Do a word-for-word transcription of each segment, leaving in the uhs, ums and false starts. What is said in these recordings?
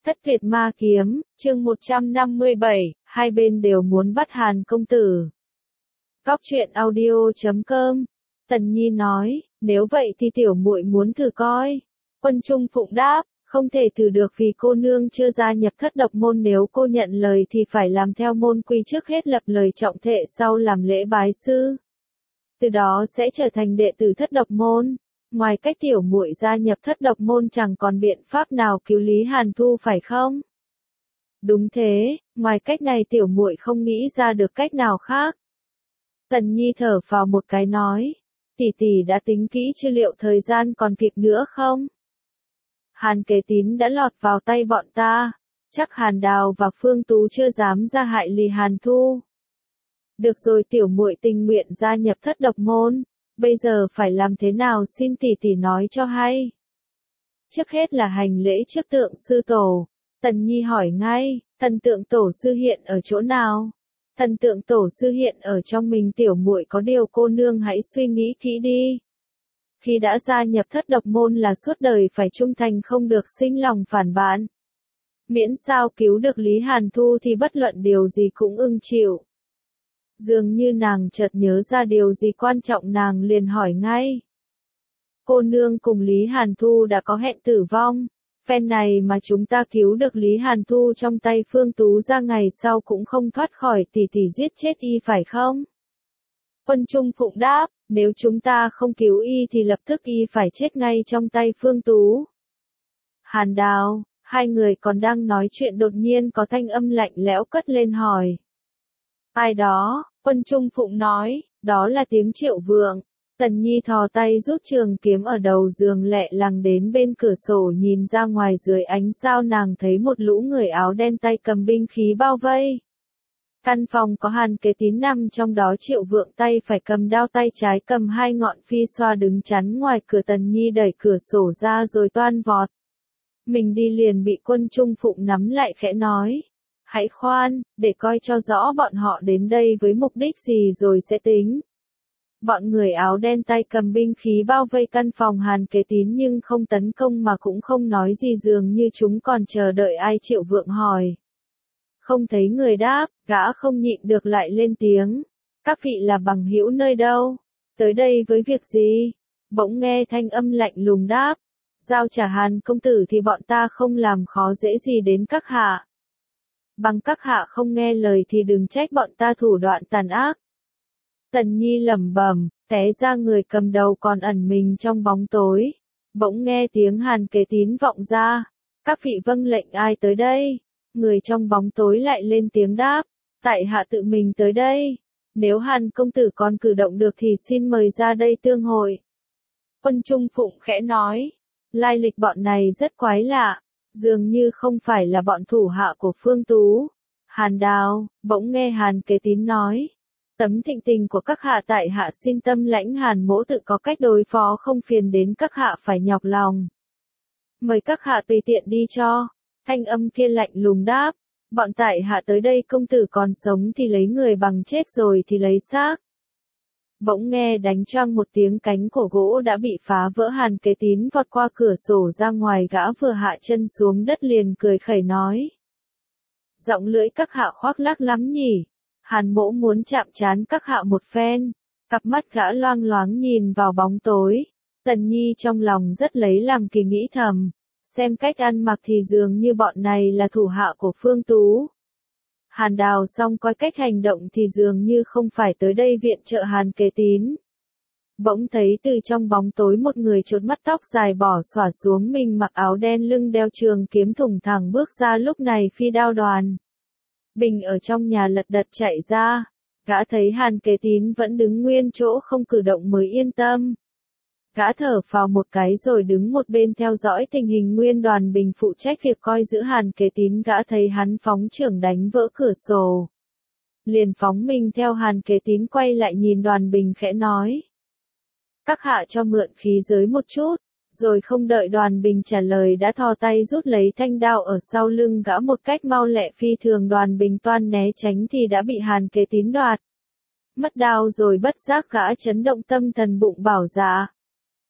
Thất Việt Ma Kiếm, chương một trăm năm mươi bảy, hai bên đều muốn bắt Hàn công tử. Góc truyện audio chấm com. Tần Nhi nói, nếu vậy thì tiểu muội muốn thử coi. Quân Trung Phụng đáp, không thể thử được vì cô nương chưa gia nhập thất độc môn, nếu cô nhận lời thì phải làm theo môn quy, trước hết lập lời trọng thệ sau làm lễ bái sư. Từ đó sẽ trở thành đệ tử thất độc môn. Ngoài cách tiểu muội gia nhập thất độc môn chẳng còn biện pháp nào cứu Lý Hàn Thu phải không? Đúng thế, ngoài cách này tiểu muội không nghĩ ra được cách nào khác. Tần Nhi thở phào một cái nói, tỷ tỷ đã tính kỹ chưa, liệu thời gian còn kịp nữa không? Hàn Kế Tín đã lọt vào tay bọn ta, chắc Hàn Đào và Phương Tú chưa dám ra hại Lý Hàn Thu. Được rồi, tiểu muội tình nguyện gia nhập thất độc môn. Bây giờ phải làm thế nào, xin tỷ tỷ nói cho hay. Trước hết là hành lễ trước tượng sư tổ. Tần Nhi hỏi ngay, thần tượng tổ sư hiện ở chỗ nào? Thần tượng tổ sư hiện ở trong mình tiểu muội, có điều cô nương hãy suy nghĩ kỹ đi. Khi đã gia nhập thất độc môn là suốt đời phải trung thành, không được sinh lòng phản bạn. Miễn sao cứu được Lý Hàn Thu thì bất luận điều gì cũng ưng chịu. Dường như nàng chợt nhớ ra điều gì quan trọng, nàng liền hỏi ngay. Cô nương cùng Lý Hàn Thu đã có hẹn tử vong. Phen này mà chúng ta cứu được Lý Hàn Thu trong tay Phương Tú ra, ngày sau cũng không thoát khỏi tỷ tỷ giết chết y phải không? Quân Trung Phụng đáp, nếu chúng ta không cứu y thì lập tức y phải chết ngay trong tay Phương Tú. Hàn Đào, hai người còn đang nói chuyện đột nhiên có thanh âm lạnh lẽo cất lên hỏi. Ai đó? Quân Trung Phụng nói, đó là tiếng Triệu Vượng. Tần Nhi thò tay rút trường kiếm ở đầu giường, lẹ làng đến bên cửa sổ nhìn ra ngoài, dưới ánh sao nàng thấy một lũ người áo đen tay cầm binh khí bao vây. Căn phòng có Hàn Kế Tín nằm trong đó, Triệu Vượng tay phải cầm đao, tay trái cầm hai ngọn phi xoa đứng chắn ngoài cửa. Tần Nhi đẩy cửa sổ ra rồi toan vọt. Mình đi liền bị Quân Trung Phụng nắm lại khẽ nói. Hãy khoan, để coi cho rõ bọn họ đến đây với mục đích gì rồi sẽ tính. Bọn người áo đen tay cầm binh khí bao vây căn phòng Hàn Kế Tín nhưng không tấn công mà cũng không nói gì, dường như chúng còn chờ đợi ai. Triệu Vượng hỏi. Không thấy người đáp, gã không nhịn được lại lên tiếng. Các vị là bằng hữu nơi đâu? Tới đây với việc gì? Bỗng nghe thanh âm lạnh lùng đáp. Giao trả Hàn công tử thì bọn ta không làm khó dễ gì đến các hạ. Bằng các hạ không nghe lời thì đừng trách bọn ta thủ đoạn tàn ác. Tần Nhi lẩm bẩm, té ra người cầm đầu còn ẩn mình trong bóng tối. Bỗng nghe tiếng Hàn Kế Tín vọng ra. Các vị vâng lệnh ai tới đây? Người trong bóng tối lại lên tiếng đáp. Tại hạ tự mình tới đây. Nếu Hàn công tử còn cử động được thì xin mời ra đây tương hội. Quân Trung Phụng khẽ nói. Lai lịch bọn này rất quái lạ. Dường như không phải là bọn thủ hạ của Phương Tú. Hàn Đào, bỗng nghe Hàn Kế Tín nói. Tấm thịnh tình của các hạ tại hạ xin tâm lãnh, Hàn mỗ tự có cách đối phó, không phiền đến các hạ phải nhọc lòng. Mời các hạ tùy tiện đi cho. Thanh âm kia lạnh lùng đáp. Bọn tại hạ tới đây, công tử còn sống thì lấy người, bằng chết rồi thì lấy xác. Bỗng nghe đánh choang một tiếng, cánh cổ gỗ đã bị phá vỡ. Hàn Kế Tín vọt qua cửa sổ ra ngoài, gã vừa hạ chân xuống đất liền cười khẩy nói. Giọng lưỡi các hạ khoác lác lắm nhỉ. Hàn mỗ muốn chạm trán các hạ một phen. Cặp mắt gã loang loáng nhìn vào bóng tối. Tần Nhi trong lòng rất lấy làm kỳ, nghĩ thầm. Xem cách ăn mặc thì dường như bọn này là thủ hạ của Phương Tú. Hàn Đào xong coi cách hành động thì dường như không phải tới đây viện trợ Hàn Kế Tín. Bỗng thấy từ trong bóng tối một người chốt mắt, tóc dài bỏ xõa xuống mình, mặc áo đen, lưng đeo trường kiếm thủng thẳng bước ra. Lúc này Phi Đao Đoàn Bình ở trong nhà lật đật chạy ra. Gã thấy Hàn Kế Tín vẫn đứng nguyên chỗ không cử động mới yên tâm. Gã thở phào một cái rồi đứng một bên theo dõi tình hình. Nguyên Đoàn Bình phụ trách việc coi giữ Hàn Kế Tín, gã thấy hắn phóng chưởng đánh vỡ cửa sổ. Liền phóng mình theo Hàn Kế Tín, quay lại nhìn Đoàn Bình khẽ nói. Các hạ cho mượn khí giới một chút. Rồi không đợi Đoàn Bình trả lời đã thò tay rút lấy thanh đao ở sau lưng gã một cách mau lẹ phi thường. Đoàn Bình toan né tránh thì đã bị Hàn Kế Tín đoạt mất đao rồi, bất giác gã chấn động tâm thần, bụng bảo dạ.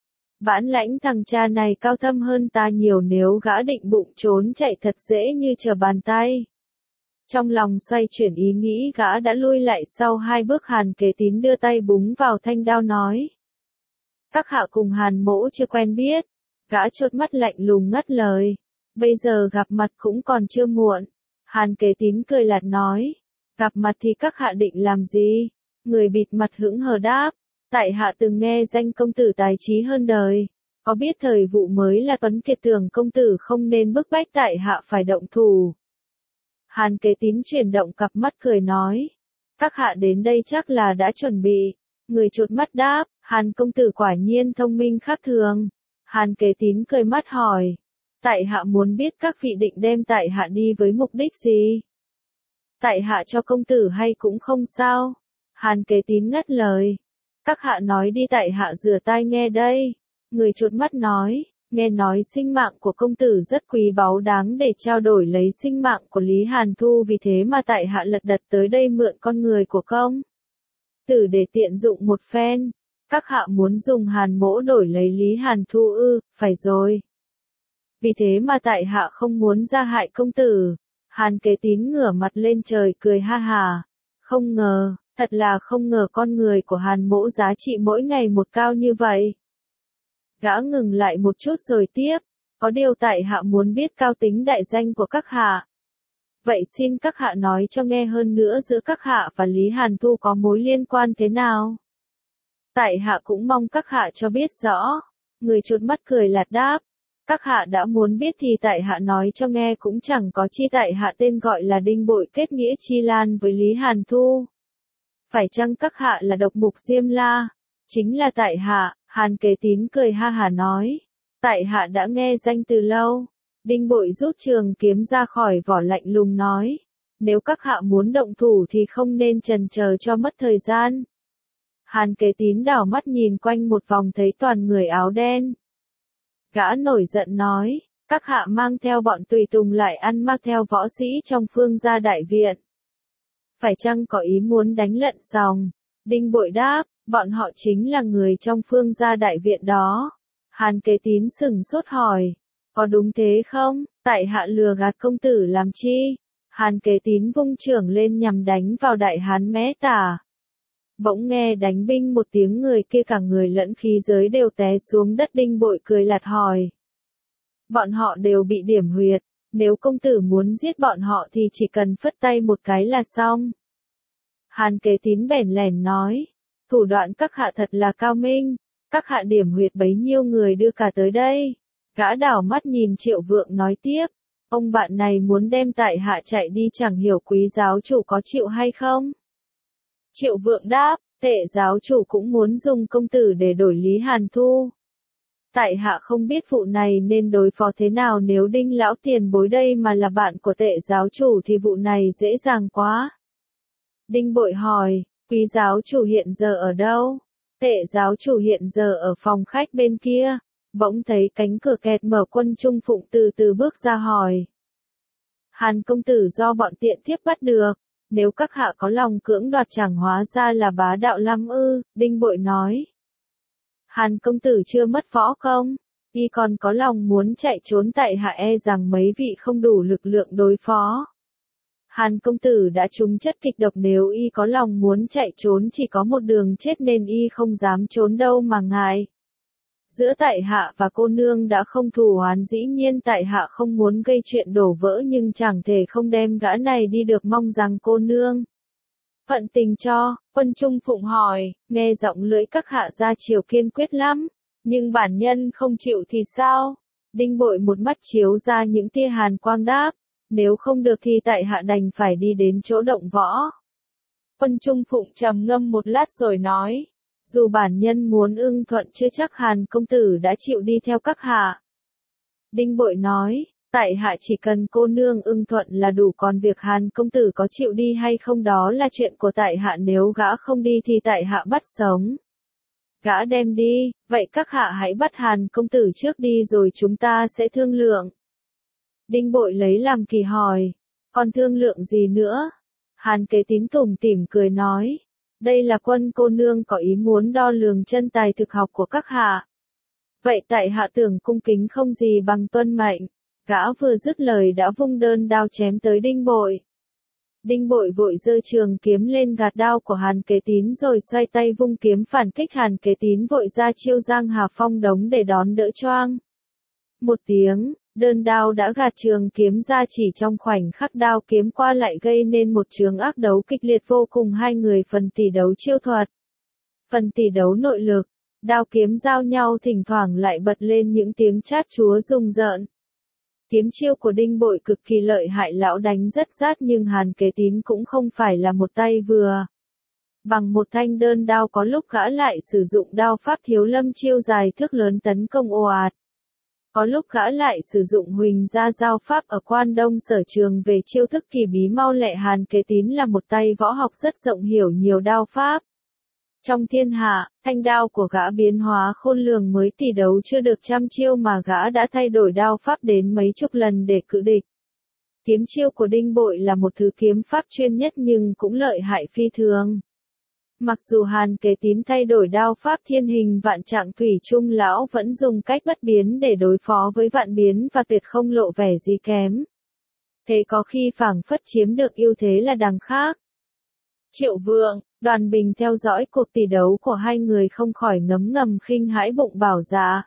Bản lãnh thằng cha này cao thâm hơn ta nhiều, nếu gã định bụng trốn chạy thật dễ như trở bàn tay. Trong lòng xoay chuyển ý nghĩ, gã đã lui lại sau hai bước. Hàn Kế Tín đưa tay búng vào thanh đao nói. Các hạ cùng Hàn mỗ chưa quen biết. Gã chốt mắt lạnh lùng ngắt lời. Bây giờ gặp mặt cũng còn chưa muộn. Hàn Kế Tín cười lạt nói. Gặp mặt thì các hạ định làm gì? Người bịt mặt hững hờ đáp. Tại hạ từng nghe danh công tử tài trí hơn đời. Có biết thời vụ mới là Tuấn Kiệt, tưởng công tử không nên bức bách tại hạ phải động thủ. Hàn Kế Tín chuyển động cặp mắt cười nói. Các hạ đến đây chắc là đã chuẩn bị. Người chột mắt đáp. Hàn công tử quả nhiên thông minh khác thường. Hàn Kế Tín cười mắt hỏi. Tại hạ muốn biết các vị định đem tại hạ đi với mục đích gì? Tại hạ cho công tử hay cũng không sao. Hàn Kế Tín ngắt lời. Các hạ nói đi, tại hạ rửa tai nghe đây. Người chột mắt nói. Nghe nói sinh mạng của công tử rất quý báu, đáng để trao đổi lấy sinh mạng của Lý Hàn Thu, vì thế mà tại hạ lật đật tới đây mượn con người của công tử để tiện dụng một phen. Các hạ muốn dùng Hàn mỗ đổi lấy Lý Hàn Thu ư? Phải rồi. Vì thế mà tại hạ không muốn ra hại công tử. Hàn Kế Tín ngửa mặt lên trời cười ha hà. Không ngờ, thật là không ngờ con người của Hàn mỗ giá trị mỗi ngày một cao như vậy. Gã ngừng lại một chút rồi tiếp. Có điều tại hạ muốn biết cao tính đại danh của các hạ. Vậy xin các hạ nói cho nghe, hơn nữa giữa các hạ và Lý Hàn Thu có mối liên quan thế nào? Tại hạ cũng mong các hạ cho biết rõ. Người chột mắt cười lạt đáp. Các hạ đã muốn biết thì tại hạ nói cho nghe cũng chẳng có chi. Tại hạ tên gọi là Đinh Bội, kết nghĩa chi lan với Lý Hàn Thu. Phải chăng các hạ là độc mục Diêm La? Chính là tại hạ. Hàn Kế Tín cười ha hà nói. Tại hạ đã nghe danh từ lâu. Đinh Bội rút trường kiếm ra khỏi vỏ, lạnh lùng nói. Nếu các hạ muốn động thủ thì không nên chần chờ cho mất thời gian. Hàn Kế Tín đảo mắt nhìn quanh một vòng thấy toàn người áo đen. Gã nổi giận nói. Các hạ mang theo bọn tùy tùng lại ăn mặc theo võ sĩ trong Phương gia đại viện. Phải chăng có ý muốn đánh lận sòng? Đinh Bội đáp. Bọn họ chính là người trong Phương gia đại viện đó. Hàn Kế Tín sừng sốt hỏi. Có đúng thế không? Tại hạ lừa gạt công tử làm chi? Hàn Kế Tín vung chưởng lên nhằm đánh vào đại hán Mé Tả. Bỗng nghe đánh binh một tiếng, người kia cả người lẫn khí giới đều té xuống đất. Đinh Bội cười lạt hỏi. Bọn họ đều bị điểm huyệt. Nếu công tử muốn giết bọn họ thì chỉ cần phất tay một cái là xong. Hàn Kế Tín bèn lèn nói. Thủ đoạn các hạ thật là cao minh. Các hạ điểm huyệt bấy nhiêu người đưa cả tới đây. Gã đảo mắt nhìn Triệu Vượng nói tiếp. Ông bạn này muốn đem tại hạ chạy đi, chẳng hiểu quý giáo chủ có chịu hay không? Triệu Vượng đáp. Tệ giáo chủ cũng muốn dùng công tử để đổi Lý Hàn Thu. Tại hạ không biết vụ này nên đối phó thế nào. Nếu Đinh lão tiền bối đây mà là bạn của Tệ giáo chủ thì vụ này dễ dàng quá. Đinh Bội hỏi. Quý giáo chủ hiện giờ ở đâu? Tệ giáo chủ hiện giờ ở phòng khách bên kia. Bỗng thấy cánh cửa kẹt mở, Quân Trung Phụng từ từ bước ra hỏi. Hàn công tử do bọn tiện thiếp bắt được. Nếu các hạ có lòng cưỡng đoạt chẳng hóa ra là bá đạo lắm ư? Đinh Bội nói. Hàn công tử chưa mất võ công. Y còn có lòng muốn chạy trốn, tại hạ e rằng mấy vị không đủ lực lượng đối phó. Hàn công tử đã trúng chất kịch độc, nếu y có lòng muốn chạy trốn chỉ có một đường chết, nên y không dám trốn đâu mà ngại. Giữa tại hạ và cô nương đã không thù oán, dĩ nhiên tại hạ không muốn gây chuyện đổ vỡ, nhưng chẳng thể không đem gã này đi được, mong rằng cô nương phận tình cho. Quân Trung Phụng hỏi. Nghe giọng lưỡi các hạ ra chiều kiên quyết lắm. Nhưng bản nhân không chịu thì sao? Đinh Bội một mắt chiếu ra những tia hàn quang đáp. Nếu không được thì tại hạ đành phải đi đến chỗ động võ. Quân Trung Phụng trầm ngâm một lát rồi nói. Dù bản nhân muốn ưng thuận chưa chắc Hàn công tử đã chịu đi theo các hạ. Đinh Bội nói. Tại hạ chỉ cần cô nương ưng thuận là đủ, còn việc Hàn công tử có chịu đi hay không đó là chuyện của tại hạ, nếu gã không đi thì tại hạ bắt sống. Gã đem đi, vậy các hạ hãy bắt Hàn công tử trước đi rồi chúng ta sẽ thương lượng. Đinh Bội lấy làm kỳ hỏi. Còn thương lượng gì nữa? Hàn Kế Tín tủm tỉm cười nói. Đây là Quân cô nương có ý muốn đo lường chân tài thực học của các hạ. Vậy tại hạ tưởng cung kính không gì bằng tuân mệnh. Gã vừa dứt lời đã vung đơn đao chém tới Đinh Bội. Đinh Bội vội giơ trường kiếm lên gạt đao của Hàn Kế Tín rồi xoay tay vung kiếm phản kích. Hàn Kế Tín vội ra chiêu Giang Hà Phong đống để đón đỡ choang. Một tiếng, đơn đao đã gạt trường kiếm ra, chỉ trong khoảnh khắc đao kiếm qua lại gây nên một chướng ác đấu kịch liệt vô cùng. Hai người phần tỷ đấu chiêu thuật, phần tỷ đấu nội lực, đao kiếm giao nhau, thỉnh thoảng lại bật lên những tiếng chát chúa rùng rợn. Kiếm chiêu của Đinh Bội cực kỳ lợi hại, lão đánh rất rát, nhưng Hàn Kế Tín cũng không phải là một tay vừa. Bằng một thanh đơn đao, có lúc gã lại sử dụng đao pháp Thiếu Lâm chiêu dài thước lớn tấn công ồ ạt. Có lúc gã lại sử dụng Huỳnh Gia Giao pháp ở Quan Đông sở trường về chiêu thức kỳ bí mau lẹ. Hàn Kế Tín là một tay võ học rất rộng, hiểu nhiều đao pháp. Trong thiên hạ, thanh đao của gã biến hóa khôn lường, mới tỷ đấu chưa được trăm chiêu mà gã đã thay đổi đao pháp đến mấy chục lần để cự địch. Kiếm chiêu của Đinh Bội là một thứ kiếm pháp chuyên nhất nhưng cũng lợi hại phi thường. Mặc dù Hàn Kế Tín thay đổi đao pháp thiên hình vạn trạng, thủy chung lão vẫn dùng cách bất biến để đối phó với vạn biến và tuyệt không lộ vẻ gì kém. Thế có khi phảng phất chiếm được ưu thế là đằng khác. Triệu Vượng, Đoàn Bình theo dõi cuộc tỷ đấu của hai người không khỏi ngấm ngầm khinh hãi, bụng bảo dạ.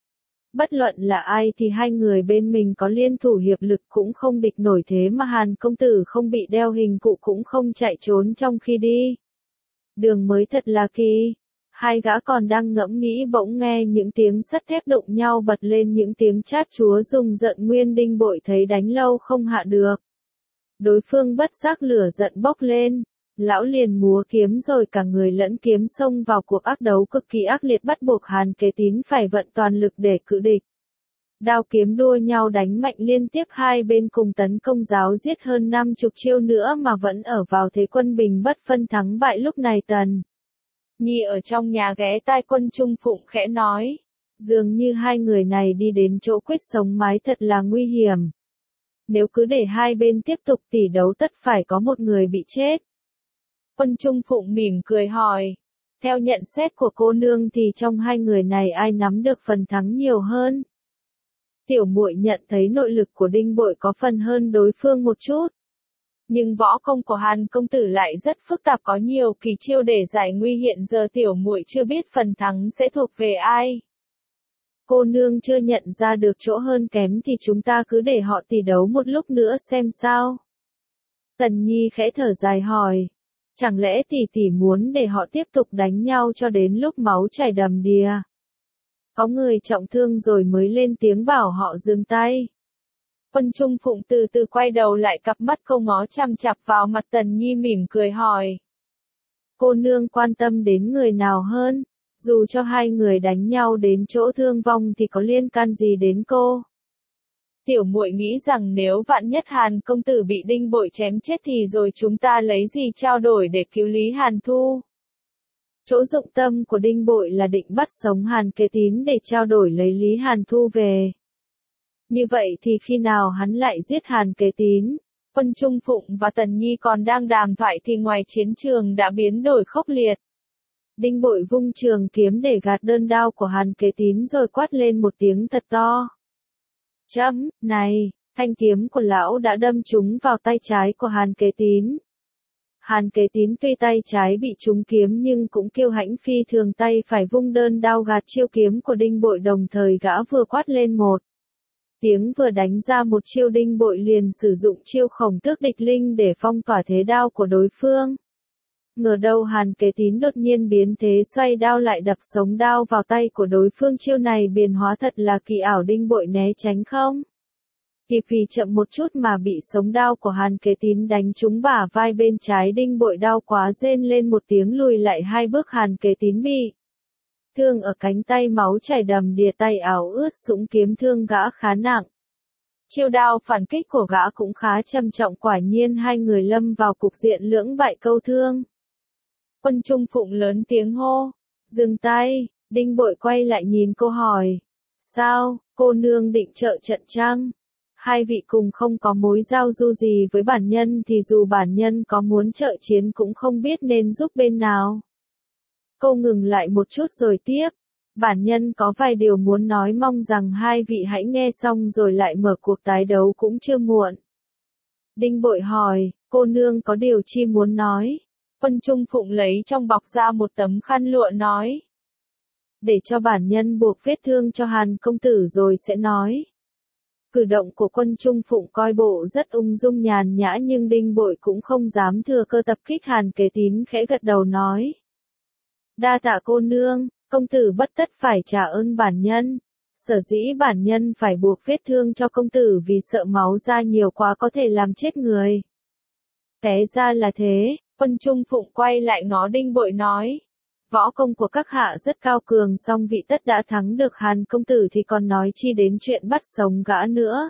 Bất luận là ai thì hai người bên mình có liên thủ hiệp lực cũng không địch nổi, thế mà Hàn công tử không bị đeo hình cụ cũng không chạy trốn trong khi đi đường mới thật là kỳ. Hai gã còn đang ngẫm nghĩ bỗng nghe những tiếng sắt thép đụng nhau, bật lên những tiếng chát chúa rùng rợn. Nguyên Đinh Bội thấy đánh lâu không hạ được, đối phương bất giác lửa giận bốc lên, lão liền múa kiếm rồi cả người lẫn kiếm xông vào cuộc ác đấu cực kỳ ác liệt, bắt buộc Hàn Kế Tín phải vận toàn lực để cự địch. Đao kiếm đua nhau đánh mạnh liên tiếp, hai bên cùng tấn công giáo giết hơn năm chục chiêu nữa mà vẫn ở vào thế quân bình bất phân thắng bại. Lúc này Tần Nhi ở trong nhà ghé tai Quân Trung Phụng khẽ nói, dường như hai người này đi đến chỗ quyết sống mái, thật là nguy hiểm. Nếu cứ để hai bên tiếp tục tỷ đấu tất phải có một người bị chết. Quân Trung Phụng mỉm cười hỏi, theo nhận xét của cô nương thì trong hai người này ai nắm được phần thắng nhiều hơn? Tiểu muội nhận thấy nội lực của Đinh Bội có phần hơn đối phương một chút. Nhưng võ công của Hàn công tử lại rất phức tạp, có nhiều kỳ chiêu để giải nguy, hiện giờ tiểu muội chưa biết phần thắng sẽ thuộc về ai. Cô nương chưa nhận ra được chỗ hơn kém thì chúng ta cứ để họ tỷ đấu một lúc nữa xem sao. Tần Nhi khẽ thở dài hỏi, chẳng lẽ tỷ tỷ muốn để họ tiếp tục đánh nhau cho đến lúc máu chảy đầm đìa? Có người trọng thương rồi mới lên tiếng bảo họ dừng tay. Quân Trung Phụng từ từ quay đầu lại, cặp mắt câu ngó chằm chằm vào mặt Tần Nhi mỉm cười hỏi, cô nương quan tâm đến người nào hơn? Dù cho hai người đánh nhau đến chỗ thương vong thì có liên can gì đến cô? Tiểu muội nghĩ rằng nếu vạn nhất Hàn công tử bị Đinh Bội chém chết thì rồi chúng ta lấy gì trao đổi để cứu Lý Hàn Thu? Chỗ dụng tâm của Đinh Bội là định bắt sống Hàn Kế Tín để trao đổi lấy Lý Hàn Thu về. Như vậy thì khi nào hắn lại giết Hàn Kế Tín? Quân Trung Phụng và Tần Nhi còn đang đàm thoại thì ngoài chiến trường đã biến đổi khốc liệt. Đinh Bội vung trường kiếm để gạt đơn đao của Hàn Kế Tín rồi quát lên một tiếng thật to. Chấm, này, thanh kiếm của lão đã đâm trúng vào tay trái của Hàn Kế Tín. Hàn Kế Tín tuy tay trái bị trúng kiếm nhưng cũng kiêu hãnh phi thường, tay phải vung đơn đao gạt chiêu kiếm của Đinh Bội, đồng thời gã vừa quát lên một tiếng vừa đánh ra một chiêu. Đinh Bội liền sử dụng chiêu Khổng Tước Địch Linh để phong tỏa thế đao của đối phương. Ngờ đâu Hàn Kế Tín đột nhiên biến thế, xoay đao lại đập sống đao vào tay của đối phương, chiêu này biến hóa thật là kỳ ảo. Đinh Bội né tránh không kịp vì chậm một chút mà bị sống đao của Hàn Kế Tín đánh trúng bả vai bên trái. Đinh Bội đau quá rên lên một tiếng lùi lại hai bước. Hàn Kế Tín bị thương ở cánh tay, máu chảy đầm đìa, tay áo ướt sũng, kiếm thương gã khá nặng. Chiêu đao phản kích của gã cũng khá trầm trọng, quả nhiên hai người lâm vào cục diện lưỡng bại câu thương. Quân Trung Phụng lớn tiếng hô, dừng tay. Đinh Bội quay lại nhìn cô hỏi, sao, cô nương định trợ trận chăng? Hai vị cùng không có mối giao du gì với bản nhân thì dù bản nhân có muốn trợ chiến cũng không biết nên giúp bên nào. Cô ngừng lại một chút rồi tiếp, Bản nhân có vài điều muốn nói, mong rằng hai vị hãy nghe xong rồi lại mở cuộc tái đấu cũng chưa muộn. Đinh Bội hỏi, cô nương có điều chi muốn nói? Quân Trung Phụng lấy trong bọc ra một tấm khăn lụa nói. Để cho bản nhân buộc vết thương cho Hàn công tử rồi sẽ nói. Cử động của Quân Trung Phụng coi bộ rất ung dung nhàn nhã, nhưng Đinh Bội cũng không dám thừa cơ tập kích. Hàn Kế Tín khẽ gật đầu nói. Đa tạ cô nương, công tử bất tất phải trả ơn bản nhân. Sở dĩ bản nhân phải buộc vết thương cho công tử vì sợ máu ra nhiều quá có thể làm chết người. Té ra là thế, Quân Trung Phụng quay lại ngó Đinh Bội nói. Võ công của các hạ rất cao cường, song vị tất đã thắng được Hàn công tử thì còn nói chi đến chuyện bắt sống gã nữa.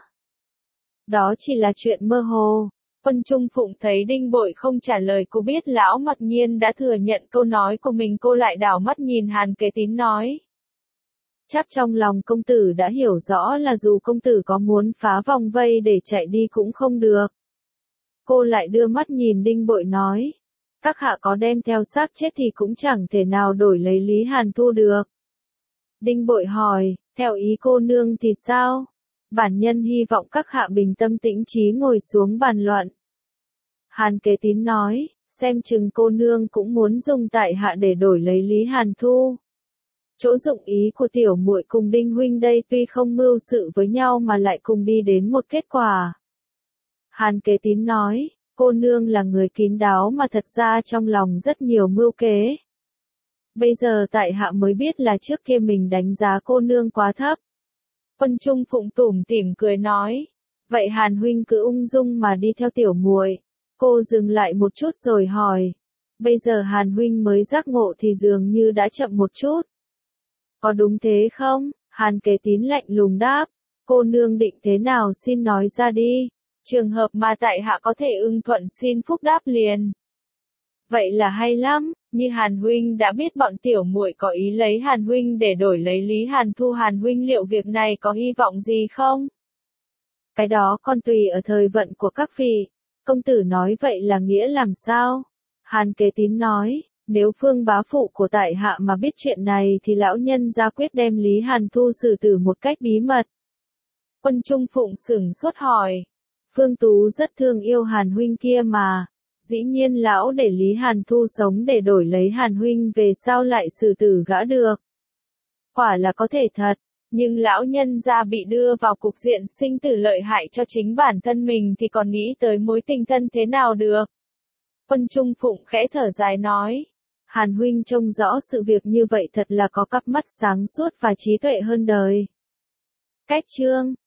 Đó chỉ là chuyện mơ hồ. Quân Trung Phụng thấy Đinh Bội không trả lời, cô biết lão mặc nhiên đã thừa nhận câu nói của mình, cô lại đảo mắt nhìn Hàn Kế Tín nói. Chắc trong lòng công tử đã hiểu rõ là dù công tử có muốn phá vòng vây để chạy đi cũng không được. Cô lại đưa mắt nhìn Đinh Bội nói. Các hạ có đem theo xác chết thì cũng chẳng thể nào đổi lấy Lý Hàn Thu được. Đinh Bội hỏi, theo ý cô nương thì sao? Bản nhân hy vọng các hạ bình tâm tĩnh trí ngồi xuống bàn luận. Hàn Kế Tín nói, xem chừng cô nương cũng muốn dùng tại hạ để đổi lấy Lý Hàn Thu. Chỗ dụng ý của tiểu muội cùng Đinh huynh đây tuy không mưu sự với nhau mà lại cùng đi đến một kết quả. Hàn Kế Tín nói, cô nương là người kín đáo mà thật ra trong lòng rất nhiều mưu kế. Bây giờ tại hạ mới biết là trước kia mình đánh giá cô nương quá thấp. Quân Trung Phụng tủm tỉm cười nói, vậy Hàn huynh cứ ung dung mà đi theo tiểu muội. Cô dừng lại một chút rồi hỏi, bây giờ Hàn huynh mới giác ngộ thì dường như đã chậm một chút. Có đúng thế không? Hàn Kế Tín lạnh lùng đáp, cô nương định thế nào xin nói ra đi. Trường hợp mà tại hạ có thể ưng thuận xin phúc đáp liền. Vậy là hay lắm, như Hàn huynh đã biết bọn tiểu muội có ý lấy Hàn huynh để đổi lấy Lý Hàn Thu, Hàn huynh liệu việc này có hy vọng gì không? Cái đó còn tùy ở thời vận của các vị. Công tử nói vậy là nghĩa làm sao? Hàn Kế Tín nói, nếu phương bá phụ của tại hạ mà biết chuyện này thì lão nhân ra quyết đem Lý Hàn Thu xử tử một cách bí mật. Quân Trung Phụng sửng sốt hỏi. Phương Tú rất thương yêu Hàn huynh kia mà. Dĩ nhiên lão để Lý Hàn Thu sống để đổi lấy Hàn huynh, về sao lại xử tử gã được? Quả là có thể thật, nhưng lão nhân gia bị đưa vào cục diện sinh tử lợi hại cho chính bản thân mình thì còn nghĩ tới mối tình thân thế nào được? Quân Trung Phụng khẽ thở dài nói. Hàn huynh trông rõ sự việc như vậy thật là có cặp mắt sáng suốt và trí tuệ hơn đời. Cách chương